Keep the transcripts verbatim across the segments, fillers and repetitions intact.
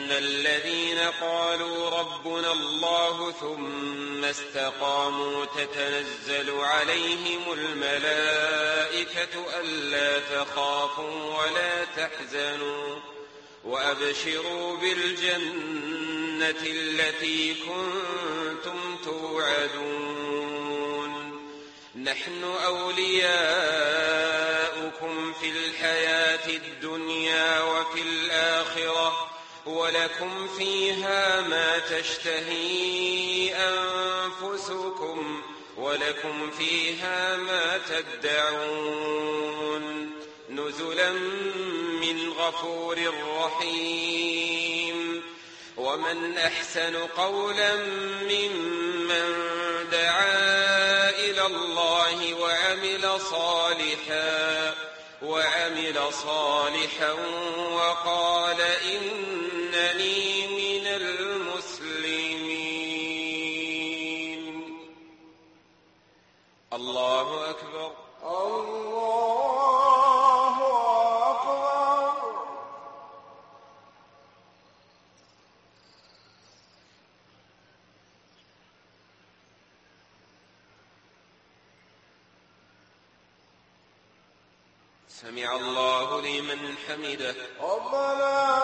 إن الذين قالوا ربنا الله ثم استقاموا تتنزل عليهم الملائكة ألا تخافوا ولا تحزنوا وأبشروا بالجنة التي كنتم توعدون نحن أولياؤكم في الحياة الدنيا وفي الآخرة ولكم فيها ما تشتهي أنفسكم ولكم فيها ما تدعون نزلا من غفور رحيم ومن أحسن قولا ممن دعا إلى الله وعمل صالحا وعمل صالحا وقال إنني من المسلمين. الله أكبر. الله أكبر. سمع الله لمن حمده. ربنا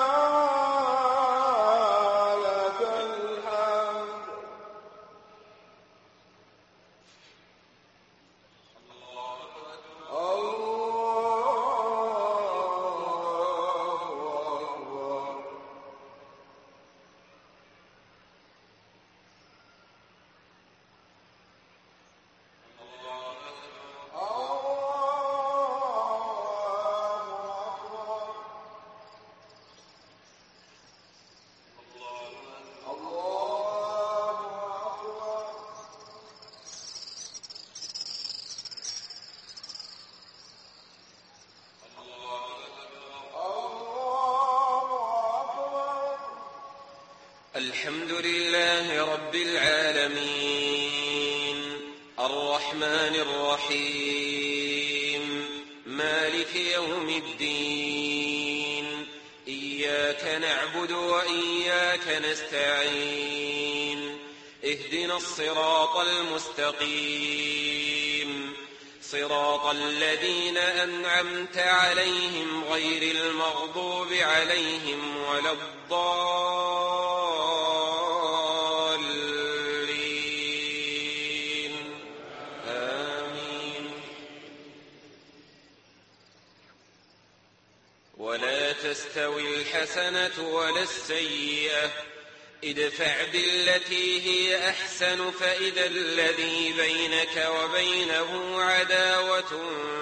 الحمد لله رب العالمين الرحمن الرحيم مالك يوم الدين إياك نعبد وإياك نستعين اهدنا الصراط المستقيم صراط الذين أنعمت عليهم غير المغضوب عليهم ولا الضالين آمين. ولا تستوي الحسنة ولا السيئة ادفع بالتي هي أحسن فإذا الذي بينك وبينه عداوة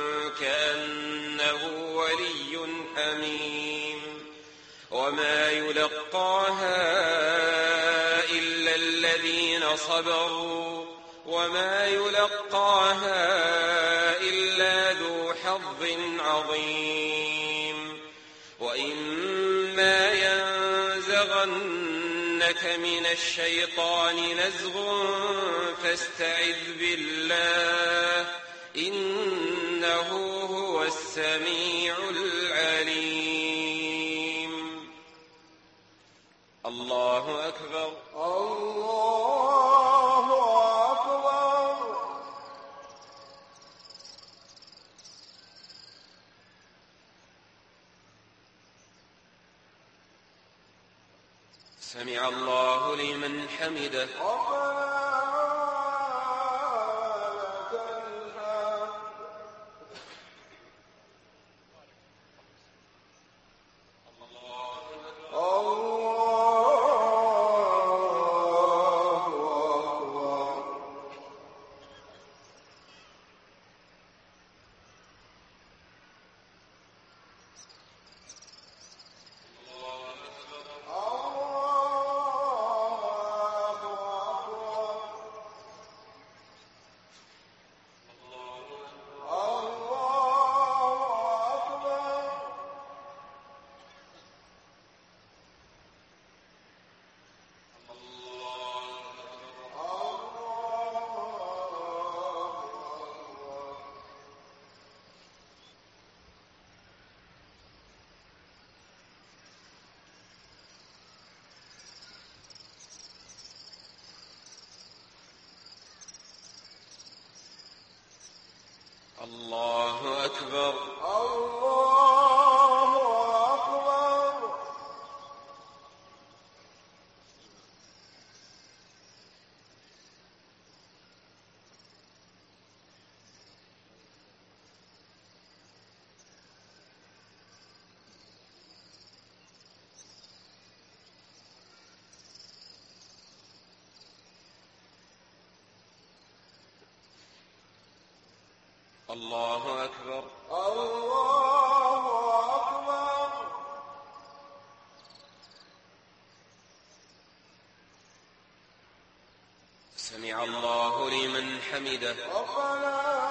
كأنه ولي حميم وما يلقاها إلا الذين صبروا وما يلقاها إلا ذو حظ عظيم. وإما ينزغنك من الشيطان نزغ فاستعذ بالله إنه هو السميع العليم. الله أكبر. الله أكبر. سمع الله لمن حمده. الله أكبر. الله أكبر. الله أكبر. الله أكبر. سمع الله لمن حمده. ربنا